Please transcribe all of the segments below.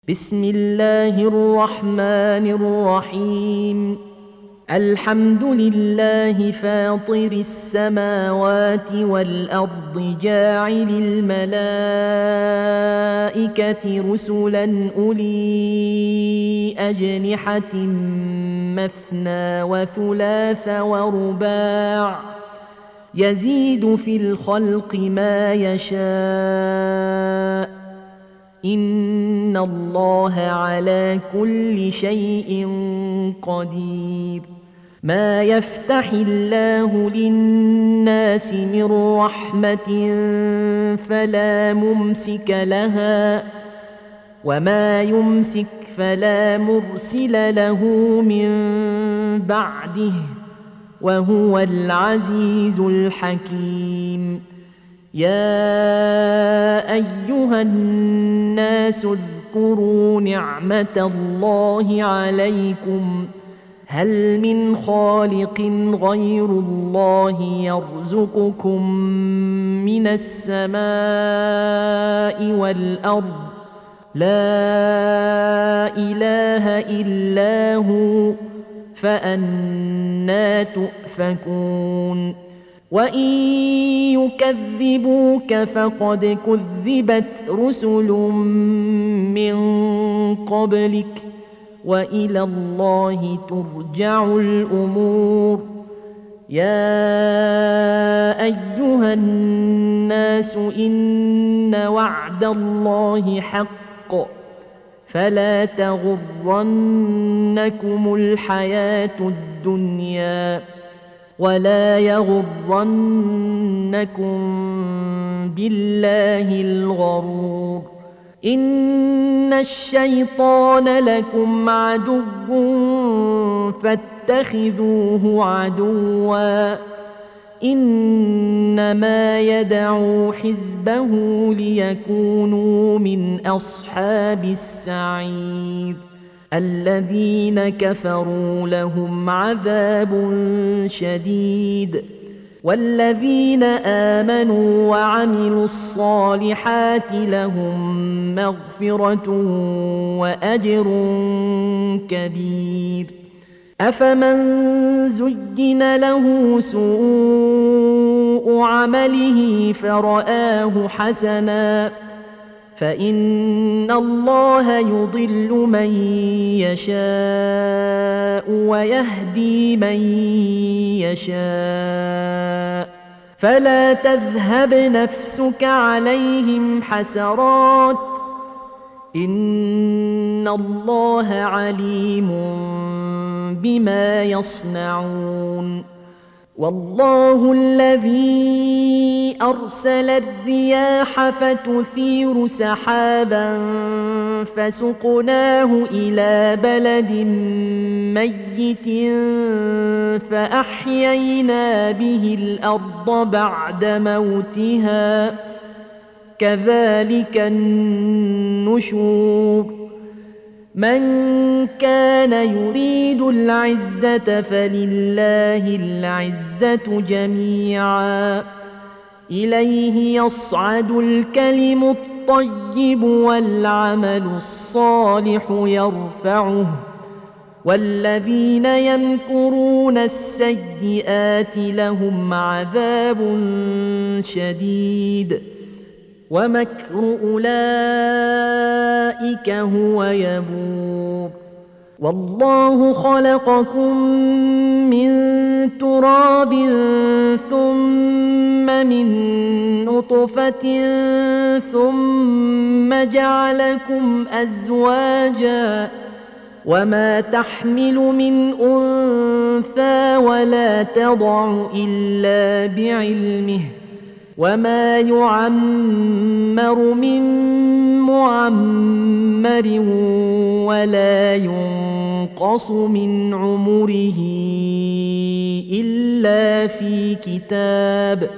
بسم الله الرحمن الرحيم. الحمد لله فاطر السماوات والأرض جاعل الملائكة رسلا أولي أجنحة مثنى وثلاث ورباع يزيد في الخلق ما يشاء إن الله على كل شيء قدير. ما يفتح الله للناس من رحمة فلا ممسك لها وما يمسك فلا مرسل له من بعده وهو العزيز الحكيم. يا أيها الناس اذكروا نعمة الله عليكم هل من خالق غير الله يرزقكم من السماء والأرض لا إله إلا هو فأنى تؤفكون. وإن يكذبوك فقد كذبت رسل من قبلك وإلى الله ترجع الأمور. يا أيها الناس إن وعد الله حق فلا تغرنكم الحياة الدنيا ولا يغرنكم بالله الغرور. إن الشيطان لكم عدو فاتخذوه عدوا إنما يدعو حزبه ليكونوا من أصحاب السعير. الذين كفروا لهم عذاب شديد والذين آمنوا وعملوا الصالحات لهم مغفرة وأجر كبير. أفمن زين له سوء عمله فرآه حسنا فإن الله يضل من يشاء ويهدي من يشاء فلا تذهب نفسك عليهم حسرات إن الله عليم بما يصنعون. والله الذي أرسل الرياح فتثير سحابا فسقناه إلى بلد ميت فأحيينا به الأرض بعد موتها كذلك النشور. من كان يريد العزة فلله العزة جميعا إليه يصعد الكلم الطيب والعمل الصالح يرفعه والذين يمكرون السيئات لهم عذاب شديد ومكر أولئك هو يبور. والله خلقكم من تراب ثم من نطفة ثم جعلكم أزواجا وما تحمل من أنثى ولا تضع إلا بعلمه وما يعمر من معمر ولا ينقص من عمره إلا في كتاب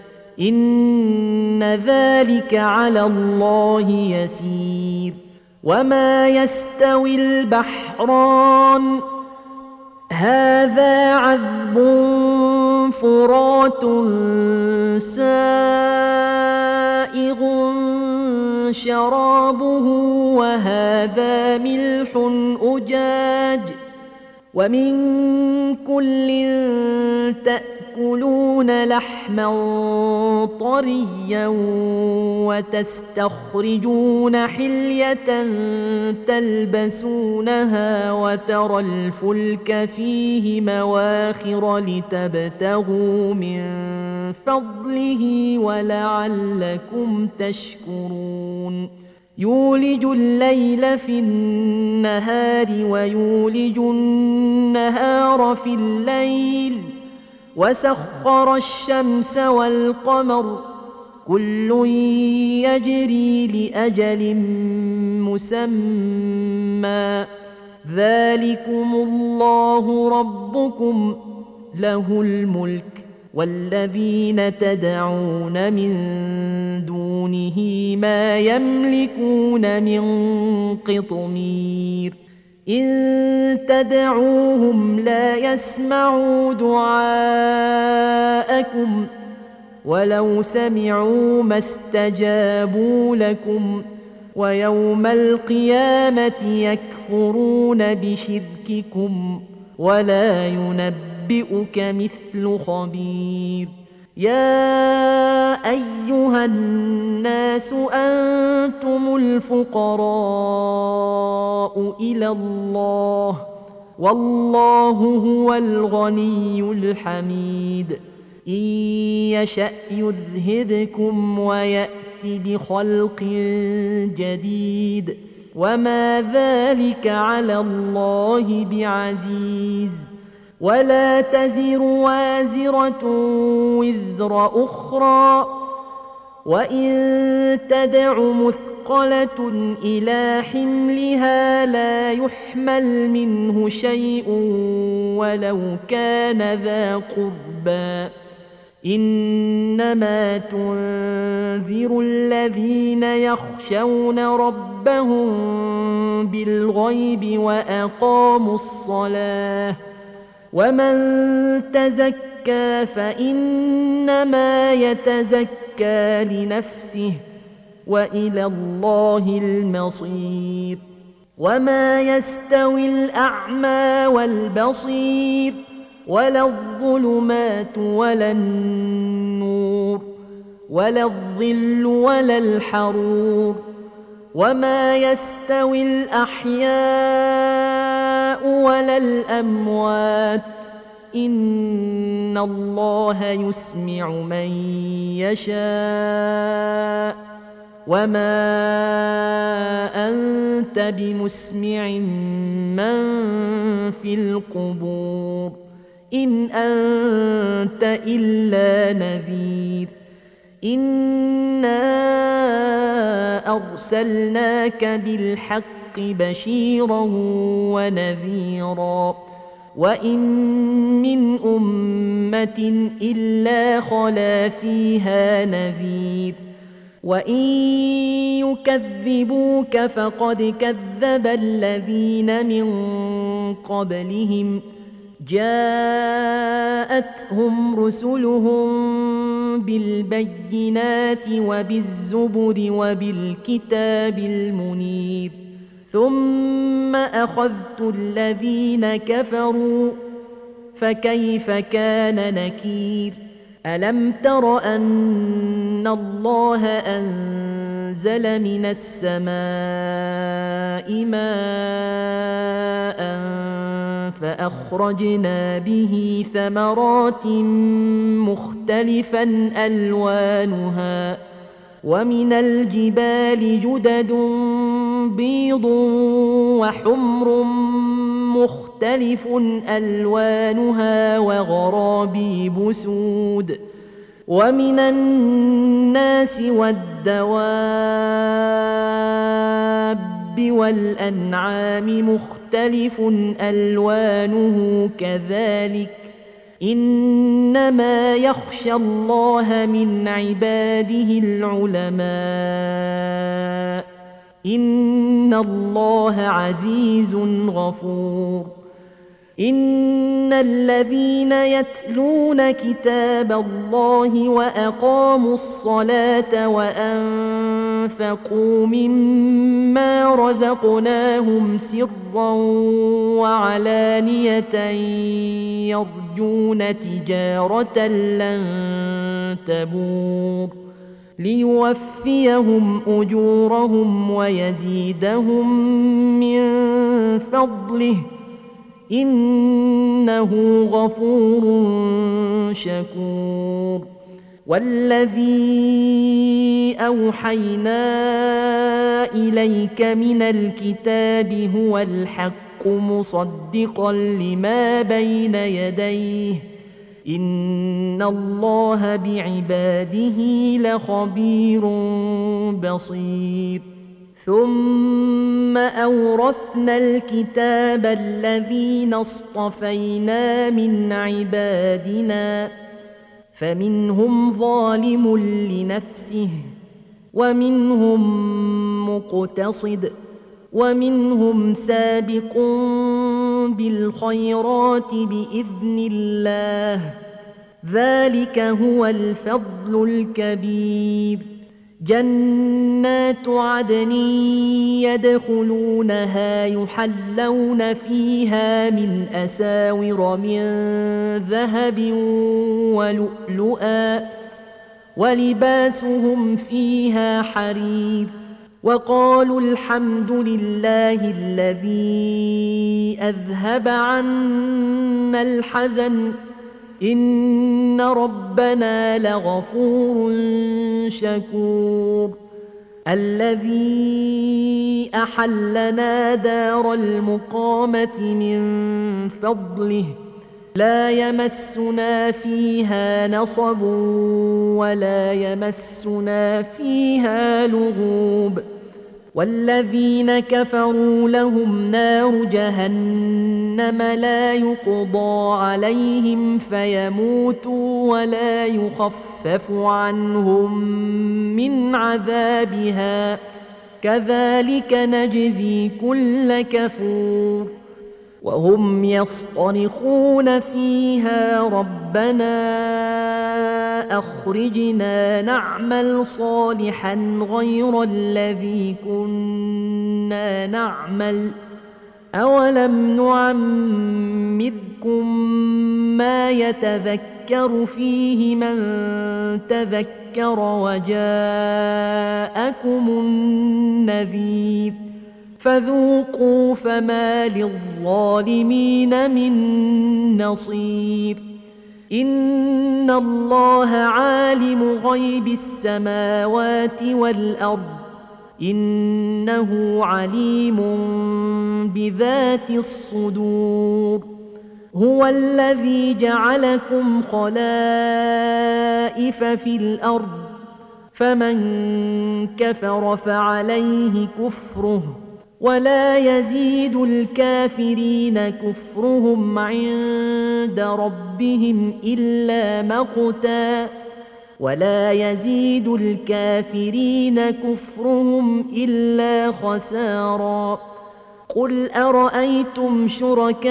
إن ذلك على الله يسير. وما يستوي البحران هذا عذب فرات سائغ شرابه وهذا ملح أجاج ومن كل تأكلون لحما طريا وتستخرجون حلية تلبسونها وترى الفلك فيه مواخر لتبتغوا من فضله ولعلكم تشكرون يولج الليل في النهار ويولج النهار في الليل وسخر الشمس والقمر كل يجري لأجل مسمى ذلكم الله ربكم له الملك والذين تدعون من دونه ما يملكون من قطمير إن تدعوهم لا يسمعوا دعاءكم ولو سمعوا ما استجابوا لكم ويوم القيامة يكفرون بشرككم ولا ينبئك مثل خبير يا أيها الناس أنتم الفقراء إلى الله والله هو الغني الحميد إن يشأ يذهبكم ويأت بخلق جديد وما ذلك على الله بعزيز ولا تزر وازرة وزر أخرى وإن تدع مثقلة إلى حملها لا يحمل منه شيء ولو كان ذا قربى إنما تنذر الذين يخشون ربهم بالغيب وأقاموا الصلاة ومن تزكى فإنما يتزكى لنفسه وإلى الله المصير وما يستوي الأعمى والبصير ولا الظلمات ولا النور ولا الظل ولا الحرور وما يستوي الأحياء ولا الأموات إن الله يسمع من يشاء وما أنت بمسمع من في القبور إن أنت إلا نذير إنا أرسلناك بالحق بشيرا ونذيرا وإن من أمة إلا خلا فيها نذير وإن يكذبوك فقد كذب الذين من قبلهم جاءتهم رسلهم بالبينات وبالزبر وبالكتاب المنير ثم أخذت الذين كفروا فكيف كان نكير ألم تر أن الله أنزل من السماء ماء فأخرجنا به ثمرات مختلفا ألوانها ومن الجبال جدد بيض وحمر مختلف ألوانها وغرابيب سود ومن الناس والدواب والأنعام مختلف ألوانه كذلك إنما يخشى الله من عباده العلماء إن الله عزيز غفور إن الذين يتلون كتاب الله وأقاموا الصلاة وأنفقوا مما رزقناهم سرا وعلانية يرجون تجارة لن تبور ليوفيهم أجورهم ويزيدهم من فضله إنه غفور شكور والذي أوحينا إليك من الكتاب هو الحق مصدقا لما بين يديه إن الله بعباده لخبير بصير ثم أورثنا الكتاب الذين اصطفينا من عبادنا فمنهم ظالم لنفسه ومنهم مقتصد ومنهم سابق بالخيرات بإذن الله ذلك هو الفضل الكبير جنات عدن يدخلونها يحلون فيها من أساور من ذهب ولؤلؤا ولباسهم فيها حرير وقالوا الحمد لله الذي أذهب عنا الحزن إن ربنا لغفور شكور الذي أحلنا دار المقامة من فضله لا يمسنا فيها نصب ولا يمسنا فيها لغوب والذين كفروا لهم نار جهنم لا يقضى عليهم فيموتوا ولا يخفف عنهم من عذابها كذلك نجزي كل كفور وهم يصطرخون فيها ربنا أخرجنا نعمل صالحا غير الذي كنا نعمل أولم نعمركم ما يتذكر فيه من تذكر وجاءكم النذير فذوقوا فما للظالمين من نصير إن الله عالم غيب السماوات والأرض إنه عليم بذات الصدور هو الذي جعلكم خلائف في الأرض فمن كفر فعليه كفره ولا يزيد الكافرين كفرهم عند ربهم إلا مقتا ولا يزيد الكافرين كفرهم إلا خسارا قل أرأيتم شركاءكم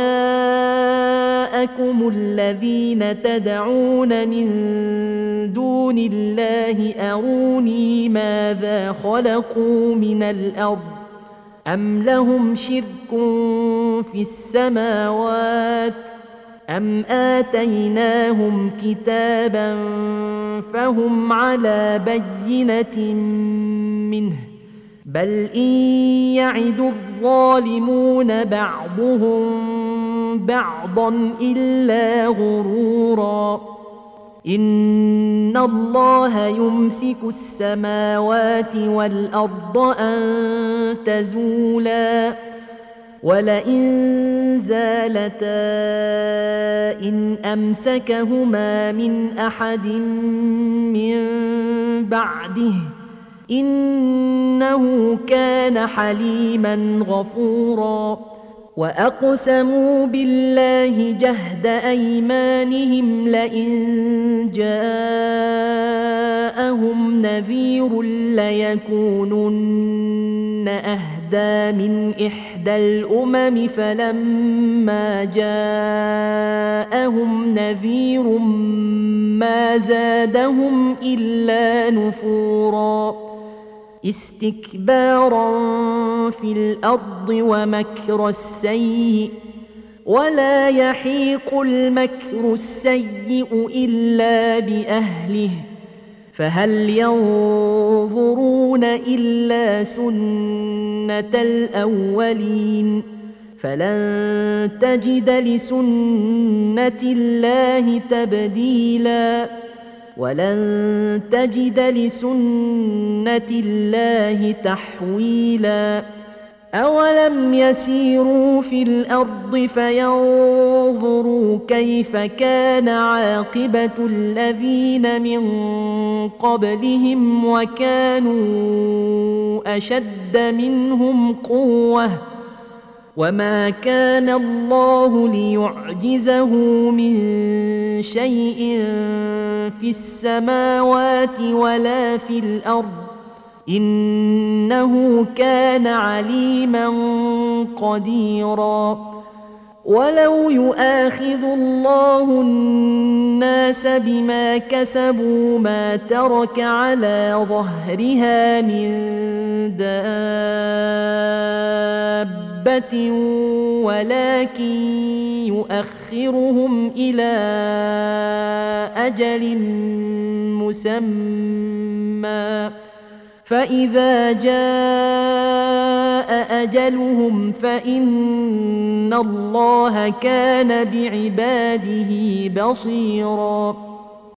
الذين تدعون من دون الله أروني ماذا خلقوا من الأرض أم لهم شرك في السماوات أم آتيناهم كتابا فهم على بينة منه بل إن يعد الظالمون بعضهم بعضا إلا غرورا إن الله يمسك السماوات والأرض أن تزولا ولئن زالتا إن أمسكهما من أحد من بعده إنه كان حليما غفورا وأقسموا بالله جهد أيمانهم لئن جاءهم نذير ليكونن أهدى إحدى الأمم فلما جاءهم نذير ما زادهم إلا نفورا استكبارا في الأرض ومكر السيء ولا يحيق المكر السيء إلا بأهله فهل ينظرون إلا سنة الأولين فلن تجد لسنة الله تبديلا ولن تجد لسنة الله تحويلا أولم يسيروا في الأرض فينظروا كيف كان عاقبة الذين من قبلهم وكانوا أشد منهم قوة وما كان الله ليعجزه من شيء في السماوات ولا في الأرض إنه كان عليما قديرا ولو يؤاخذ الله الناس بما كسبوا ما ترك على ظهرها من دابة ولكن يؤخرهم إلى أجل مسمى فإذا جاء أجلهم فإن الله كان بعباده بصيراً